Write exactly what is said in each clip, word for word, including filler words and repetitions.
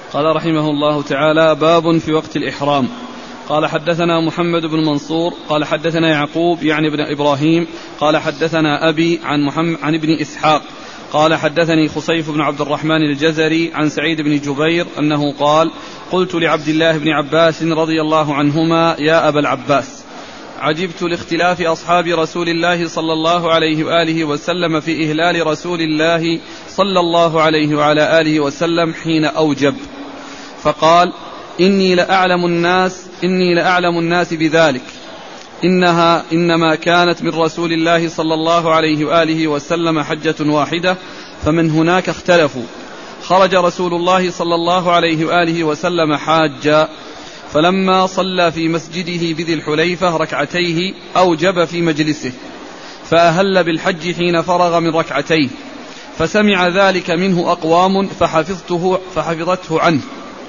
قال رحمه الله تعالى: باب في وقت الإحرام. قال حدثنا محمد بن منصور قال حدثنا يعقوب يعني ابن إبراهيم قال حدثنا أبي عن, محمد عن ابن إسحاق قال حدثني خصيف بن عبد الرحمن الجزري عن سعيد بن جبير أنه قال: قلت لعبد الله بن عباس رضي الله عنهما: يا أبا العباس، عجبت لاختلاف أصحاب رسول الله صلى الله عليه وآله وسلم في إهلال رسول الله صلى الله عليه وعلى آله وسلم حين أوجب. فقال: إني لأعلم الناس إني لأعلم الناس بذلك، إنها إنما كانت من رسول الله صلى الله عليه وآله وسلم حجة واحدة، فمن هناك اختلفوا. خرج رسول الله صلى الله عليه وآله وسلم حاجا، فلما صلى في مسجده بذي الحليفة ركعتيه أوجب في مجلسه، فأهل بالحج حين فرغ من ركعتيه، فسمع ذلك منه أقوام فحفظته فحفظته عنه،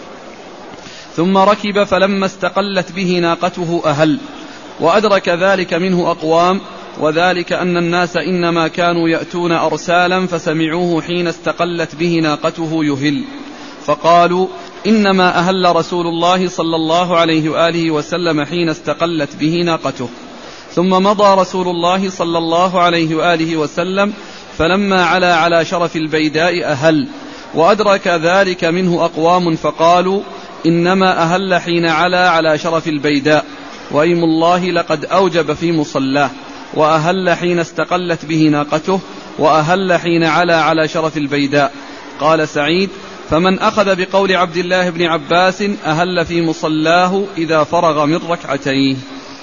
ثم ركب فلما استقلت به ناقته أهل، وأدرك ذلك منه أقوام، وذلك أن الناس إنما كانوا يأتون أرسالا فسمعوه حين استقلت به ناقته يهل، فقالوا: إنما أهل رسول الله صلى الله عليه وآله وسلم حين استقلت به ناقته. ثم مضى رسول الله صلى الله عليه وآله وسلم، فلما علا على شرف البيداء أهل، وأدرك ذلك منه أقوام فقالوا: إنما أهل حين علا على شرف البيداء، وأيم الله لقد أوجب في مصلاه، وأهل حين استقلت به ناقته، وأهل حين علا على شرف البيداء. قال سعيد: فمن أخذ بقول عبد الله بن عباس أهل في مصلاه إذا فرغ من ركعتيه.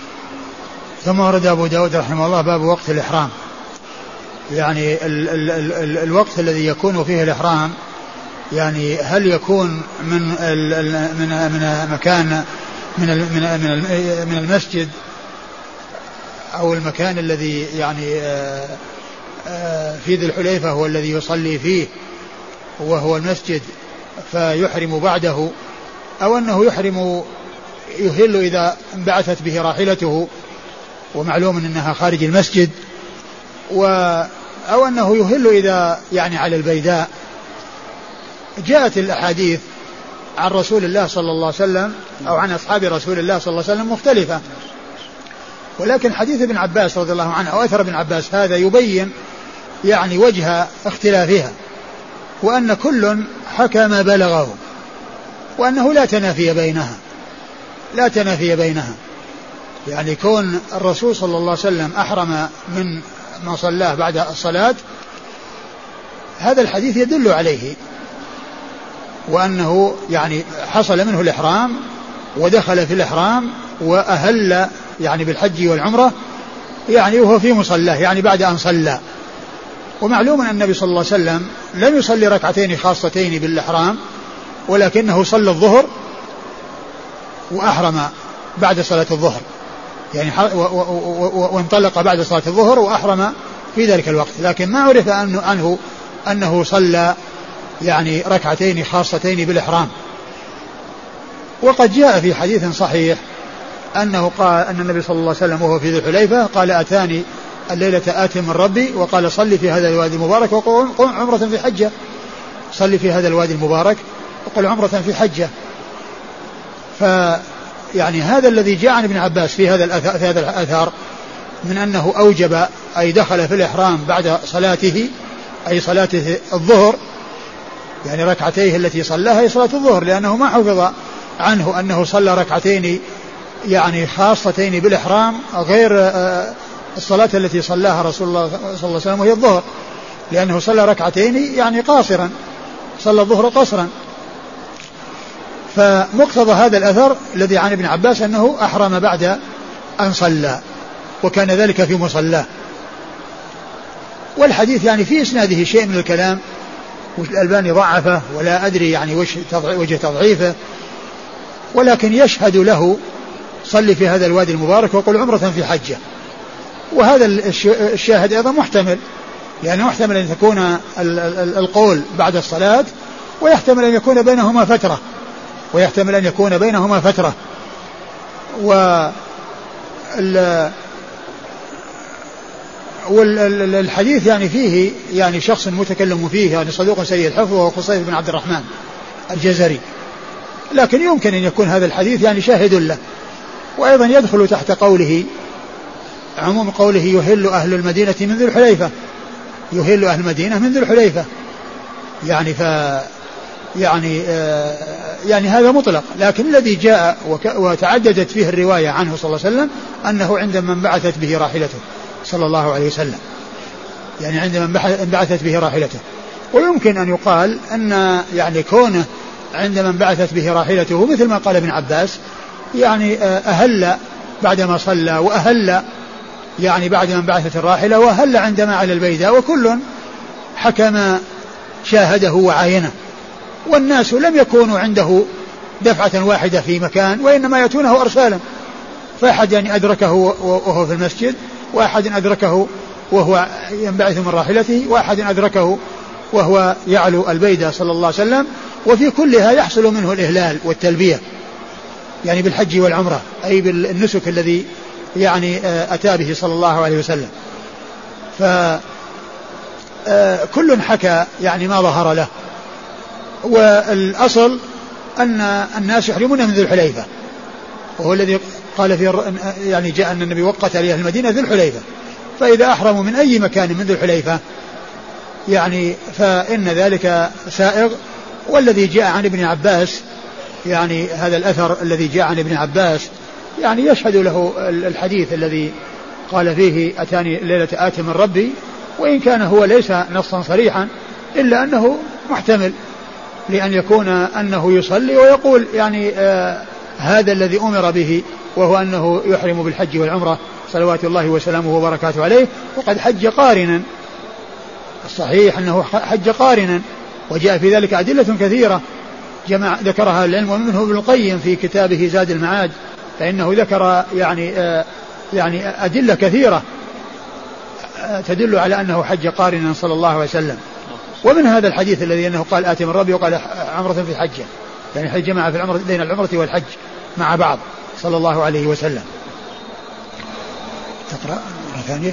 ثم ورد أبو داود رحمه الله باب وقت الإحرام، يعني ال ال ال ال الوقت الذي يكون فيه الإحرام، يعني هل يكون من ال من من مكان من ال من من, من المسجد أو المكان الذي يعني في ذي الحليفة هو الذي يصلي فيه وهو المسجد فيحرم بعده، أو أنه يحرم يهل إذا انبعثت به راحلته ومعلوم أنها خارج المسجد، و أو أنه يهل إذا يعني على البيداء. جاءت الأحاديث عن رسول الله صلى الله عليه وسلم أو عن أصحاب رسول الله صلى الله عليه وسلم مختلفة، ولكن حديث ابن عباس رضي الله عنه أو أثر ابن عباس هذا يبين يعني وجه اختلافها، وأن كل حكى ما بلغه، وأنه لا تنافي بينها لا تنافي بينها يعني كون الرسول صلى الله عليه وسلم أحرم من ما صلاه بعد الصلاة، هذا الحديث يدل عليه، وأنه يعني حصل منه الإحرام ودخل في الإحرام وأهل يعني بالحج والعمرة، يعني وهو في مصلاه يعني بعد أن صلى. ومعلوم أن النبي صلى الله عليه وسلم لم يصلي ركعتين خاصتين بالإحرام، ولكنه صلى الظهر وأحرم بعد صلاة الظهر، يعني وانطلق بعد صلاة الظهر وأحرم في ذلك الوقت، لكن ما عرف أنه, أنه, أنه صلى يعني ركعتين خاصتين بالإحرام. وقد جاء في حديث صحيح أنه قال أن النبي صلى الله عليه وسلم وهو في ذي الحليفة قال: أتاني الليلة آت من ربي وقال: صلي في هذا الوادي المبارك وقل عمرة في حجة، صلي في هذا الوادي المبارك وقل عمرة في حجة. فيعني هذا الذي جاء عن ابن عباس في هذا الأثار, في هذا الأثار من أنه أوجب أي دخل في الإحرام بعد صلاته أي صلاة الظهر، يعني ركعتيه التي صلاها هي صلاة الظهر، لأنه ما حفظ عنه أنه صلى ركعتين يعني خاصتين بالإحرام غير الصلاة التي صلاها رسول الله صلى الله عليه وسلم وهي الظهر، لأنه صلى ركعتين يعني قاصرا، صلى الظهر قصرا. فمقتضى هذا الأثر الذي عن ابن عباس أنه أحرم بعد أن صلى، وكان ذلك في مصلاه. والحديث يعني في إسناده شيء من الكلام، والألباني ضعفه ولا أدري يعني وجه تضعيفه، ولكن يشهد له: صلي في هذا الوادي المبارك وقل عمرة في حجة. وهذا الشاهد أيضا محتمل، لأنه محتمل أن تكون القول بعد الصلاة، ويحتمل أن يكون بينهما فترة ويحتمل أن يكون بينهما فترة والحديث يعني فيه يعني شخص متكلم فيه يعني صدوق سيء الحفظ، وهو خصيف بن عبد الرحمن الجزري، لكن يمكن أن يكون هذا الحديث يعني شاهد له. وأيضا يدخل تحت قوله عموم قوله يهل أهل المدينة من ذي الحليفة، يهل أهل المدينة من ذي الحليفة يعني ف يعني آه يعني هذا مطلق، لكن الذي جاء وتعددت فيه الرواية عنه صلى الله عليه وسلم أنه عندما انبعثت به راحلته صلى الله عليه وسلم، يعني عندما انبعثت به راحلته. ويمكن أن يقال أن يعني كونه عندما انبعثت به راحلته مثل ما قال ابن عباس يعني أهل بعدما صلى، وأهل يعني بعدما انبعثت الراحلة، وأهل عندما على البيداء، وكل حكم شاهده وعاينه. والناس لم يكونوا عنده دفعة واحدة في مكان، وإنما يأتونه أرسالا، فأحد يعني أدركه وهو في المسجد، وأحد أدركه وهو ينبعث من راحلته، وأحد أدركه وهو يعلو البيداء صلى الله عليه وسلم. وفي كلها يحصل منه الإهلال والتلبية يعني بالحج والعمرة، أي بالنسك الذي يعني أتى به صلى الله عليه وسلم. فكل حكى يعني ما ظهر له. والأصل أن الناس يحرمون من ذي الحليفة، وهو الذي قال فيه يعني جاء أن النبي وقت لأهل المدينة ذي الحليفة، فإذا أحرموا من أي مكان من ذي الحليفة يعني فإن ذلك سائغ. والذي جاء عن ابن عباس يعني هذا الأثر الذي جاء عن ابن عباس يعني يشهد له الحديث الذي قال فيه أتاني ليلة آت من ربي، وإن كان هو ليس نصا صريحا إلا أنه محتمل لأن يكون أنه يصلي ويقول يعني آه هذا الذي أمر به، وهو أنه يحرم بالحج والعمرة صلوات الله وسلامه وبركاته عليه، وقد حج قارنا. الصحيح أنه حج قارنا، وجاء في ذلك أدلة كثيرة جمع ذكرها العلم، ومنه ابن القيم في كتابه زاد المعاد، فإنه ذكر يعني آه يعني أدلة كثيرة آه تدل على أنه حج قارنا صلى الله عليه وسلم. ومن هذا الحديث الذي أنه قال آتي من ربي وقال عمرة في حجة، يعني حج جمع في العمرة بين العمرة والحج مع بعض صلى الله عليه وسلم. تقرأ مرة ثانية.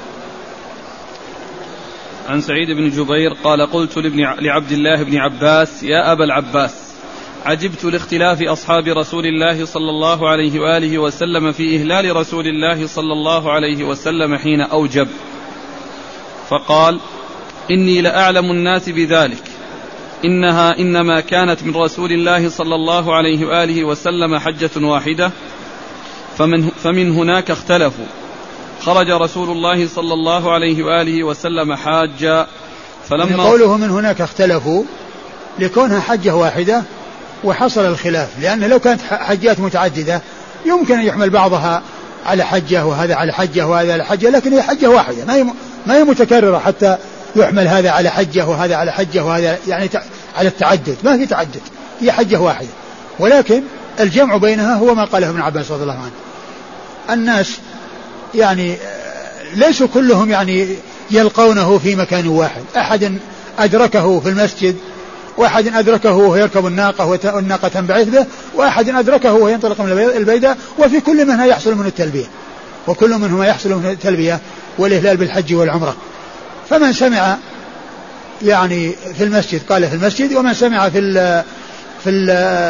عن سعيد بن جبير قال قلت لابن لعبد الله بن عباس يا أبا العباس عجبت لاختلاف أصحاب رسول الله صلى الله عليه وآله وسلم في إهلال رسول الله صلى الله عليه وسلم حين أوجب، فقال إني لأعلم الناس بذلك، إنها إنما كانت من رسول الله صلى الله عليه وآله وسلم حجة واحدة، فمن, فمن هناك اختلفوا. خرج رسول الله صلى الله عليه وآله وسلم حاجا، فلما قوله من هناك اختلفوا لكونها حجة واحدة وحصل الخلاف، لأن لو كانت حجات متعددة يمكن أن يحمل بعضها على حجة وهذا على حجة وهذا على حجة، لكن هي حجة واحدة ما هي ما هي متكررة حتى يحمل هذا على حجة وهذا على حجة وهذا يعني على التعدد، ما في تعدد، هي حجة واحدة. ولكن الجمع بينها هو ما قاله ابن عباس رضي الله عنه. الناس يعني ليسوا كلهم يعني يلقونه في مكان واحد، أحد أدركه في المسجد، واحد أدركه وهو يركب الناقة والناقة تنبعث به، واحد أدركه وهو ينطلق من البيداء، وفي كل منها يحصل من التلبية، وكل منهما يحصل من التلبية والإهلال بالحج والعمرة. فمن سمع يعني في المسجد قال في المسجد، ومن سمع في ال في ال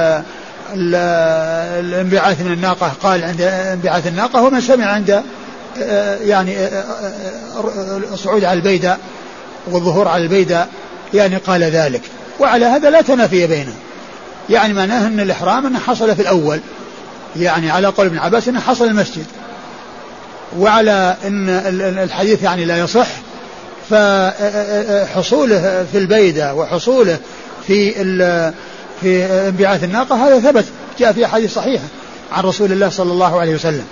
الانبعاث من الناقة قال عند انبعاث الناقة، ومن سمع عند يعني الصعود على البيداء والظهور على البيداء يعني قال ذلك. وعلى هذا لا تنافي بينه، يعني معناه أن الإحرام أنه حصل في الأول، يعني على قول ابن عباس أنه حصل المسجد، وعلى أن الحديث يعني لا يصح، فحصوله في البيداء وحصوله في في انبعاث الناقة هذا ثبت، جاء في أحاديث صحيحة عن رسول الله صلى الله عليه وسلم.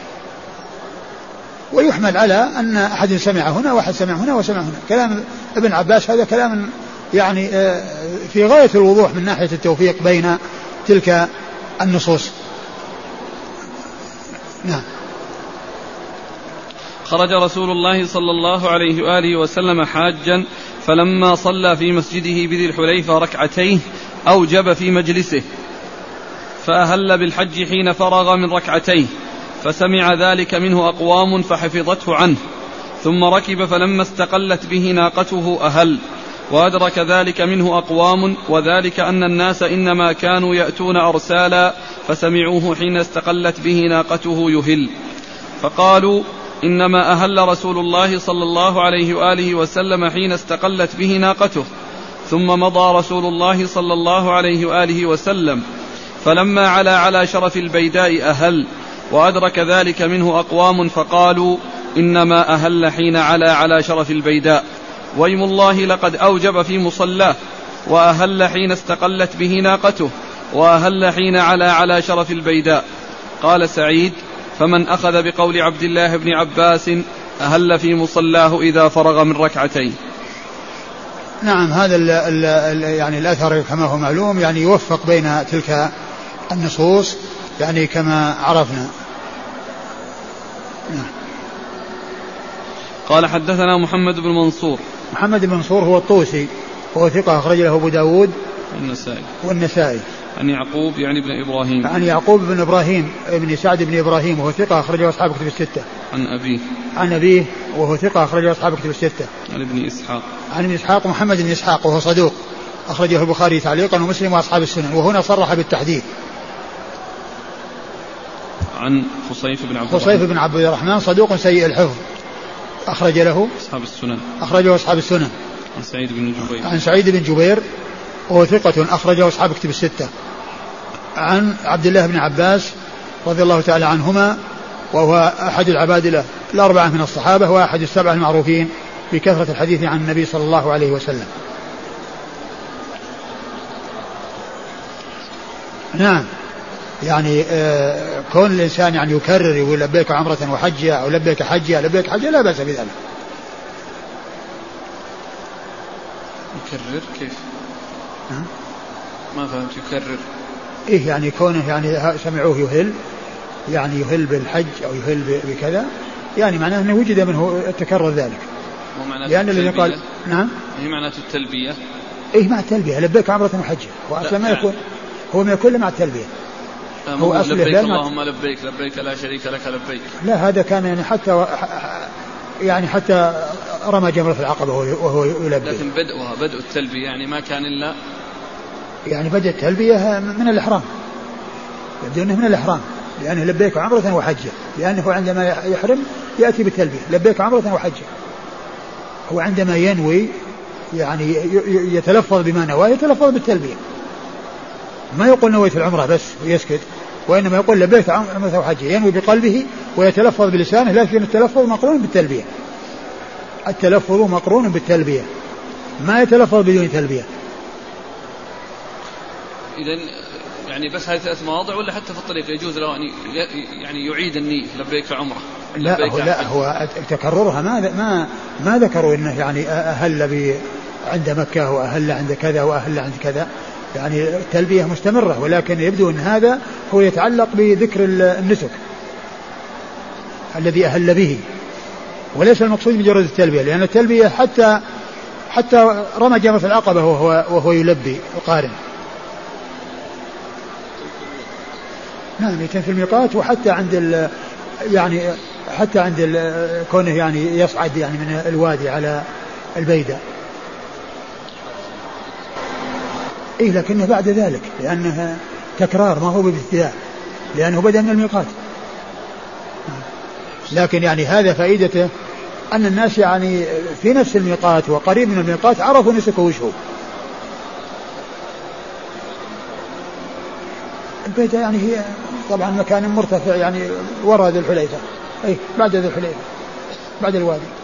ويحمل على أن أحد سمع هنا واحد سمع هنا وسمع هنا. كلام ابن عباس هذا كلام يعني في غاية الوضوح من ناحية التوفيق بين تلك النصوص. نعم. خرج رسول الله صلى الله عليه وآله وسلم حاجا، فلما صلى في مسجده بذي الحليفة ركعتين أوجب في مجلسه، فأهل بالحج حين فرغ من ركعتين، فسمع ذلك منه أقوام فحفظته عنه، ثم ركب، فلما استقلت به ناقته أهل، وأدرك ذلك منه أقوام، وذلك أن الناس إنما كانوا يأتون أرسالا فسمعوه حين استقلت به ناقته يهل، فقالوا إنما أهل رسول الله صلى الله عليه وآله وسلم حين استقلت به ناقته، ثم مضى رسول الله صلى الله عليه وآله وسلم، فلما علا على شرف البيداء أهل، وأدرك ذلك منه أقوام فقالوا إنما أهل حين علا على شرف البيداء، ويم الله لقد أوجب في مصلاه، وأهل حين استقلت به ناقته، وأهل حين علا على شرف البيداء. قال سعيد: فمن أخذ بقول عبد الله بن عباس أهل في مصلاه إذا فرغ من ركعتين. نعم، هذا ال ال ال يعني الأثر كما هو معلوم يعني يوفق بين تلك النصوص يعني كما عرفنا. نعم. قال حدثنا محمد بن منصور. محمد بن منصور هو الطوسي وهو ثقة أخرج له أبو داود والنسائي والنسائي. عن يعقوب يعني ابن إبراهيم. عن يعقوب بن إبراهيم ابن سعد بن إبراهيم وهو ثقة أخرجه أصحاب كتب الستة. عن أبيه. عن أبيه وهو ثقة أخرجه أصحاب كتب الستة. عن ابن إسحاق. عن ابن إسحاق محمد بن إسحاق وهو صدوق أخرجه البخاري تعليقا ومسلم وأصحاب السنن، وهنا صرح بالتحديث. عن خصيف بن عبد الرحمن. خصيف بن عبد الرحمن صدوق سيء الحفظ أخرج له أصحاب السنن. أخرجه أصحاب السنن. عن سعيد بن جبير. عن سعيد بن جبير وهو ثقة أخرجه أصحاب كتب الستة. عن عبد الله بن عباس رضي الله تعالى عنهما وهو أحد العبادلة الأربعة من الصحابة وأحد السبعة المعروفين بكثرة الحديث عن النبي صلى الله عليه وسلم. نعم، يعني آه كون الإنسان يعني يكرر يقول لبيك عمرة وحجة أو لبيك حجة لبيك حجة لا بأس بذلك. يكرر كيف؟ ها؟ ما فهمت. يكرر إيه يعني كونه يعني سمعوه يهل يعني يهل بالحج أو يهل بكذا يعني معناه أنه وجد منه التكرر ذلك. لأن الذي قال نعم هي معناته التلبية. إيه مع التلبية لبيك عمرة وحجة وأصلا ما يكون هو ما يكون مع التلبية. هو أصله لبيك اللهم لبيك لبيك لا شريك لك لبيك. لا هذا كان يعني حتى يعني حتى رمى جمرة العقبة وهو يلبي. لكن بدءها بدء التلبية يعني ما كان إلا يعني بدء التلبية من الإحرام، يبدو أنه من الإحرام لأنه لبيك عمرة وحجة، لأنه عندما يحرم يأتي بالتلبية لبيك عمرة وحجة. هو عندما ينوي يعني يتلفظ بما نوى يتلفظ بالتلبية، ما يقول نويت العمرة بس ويسكت، وإنما يقول لبيك عمرة وحجة ينوي بقلبه ويتلفظ بلسانه، لكن التلفظ مقرون بالتلبية. التلفظ مقرون بالتلبية ما يتلفظ بدون تلبية. إذن يعني بس هذه ثلاث مواضع ولا حتى في الطريق يجوز له أن يعني يعيد النية لبيك عمرة؟ لا هو لا هو تكررها ما ما ما ذكروا إنه يعني أهل عند مكة وأهل عند كذا وأهل عند كذا، يعني التلبية مستمرة، ولكن يبدو أن هذا هو يتعلق بذكر النسك الذي أهل به، وليس المقصود مجرد التلبية، لأن التلبية حتى حتى رمى جمرة العقبة وهو وهو يلبي القارن. نعم يتم في الميقات، وحتى عند ال يعني حتى عند ال كونه يعني يصعد يعني من الوادي على البيداء. إيه لكنه بعد ذلك لأنه تكرار ما هو بابتداء لأنه بدأ من الميقات. لكن يعني هذا فائدته أن الناس يعني في نفس الميقات وقريب من الميقات عرفوا نسكه وشهو. البيداء يعني هي طبعا مكان مرتفع يعني وراء ذي الحليفة، أي بعد ذي الحليفة بعد الوادي.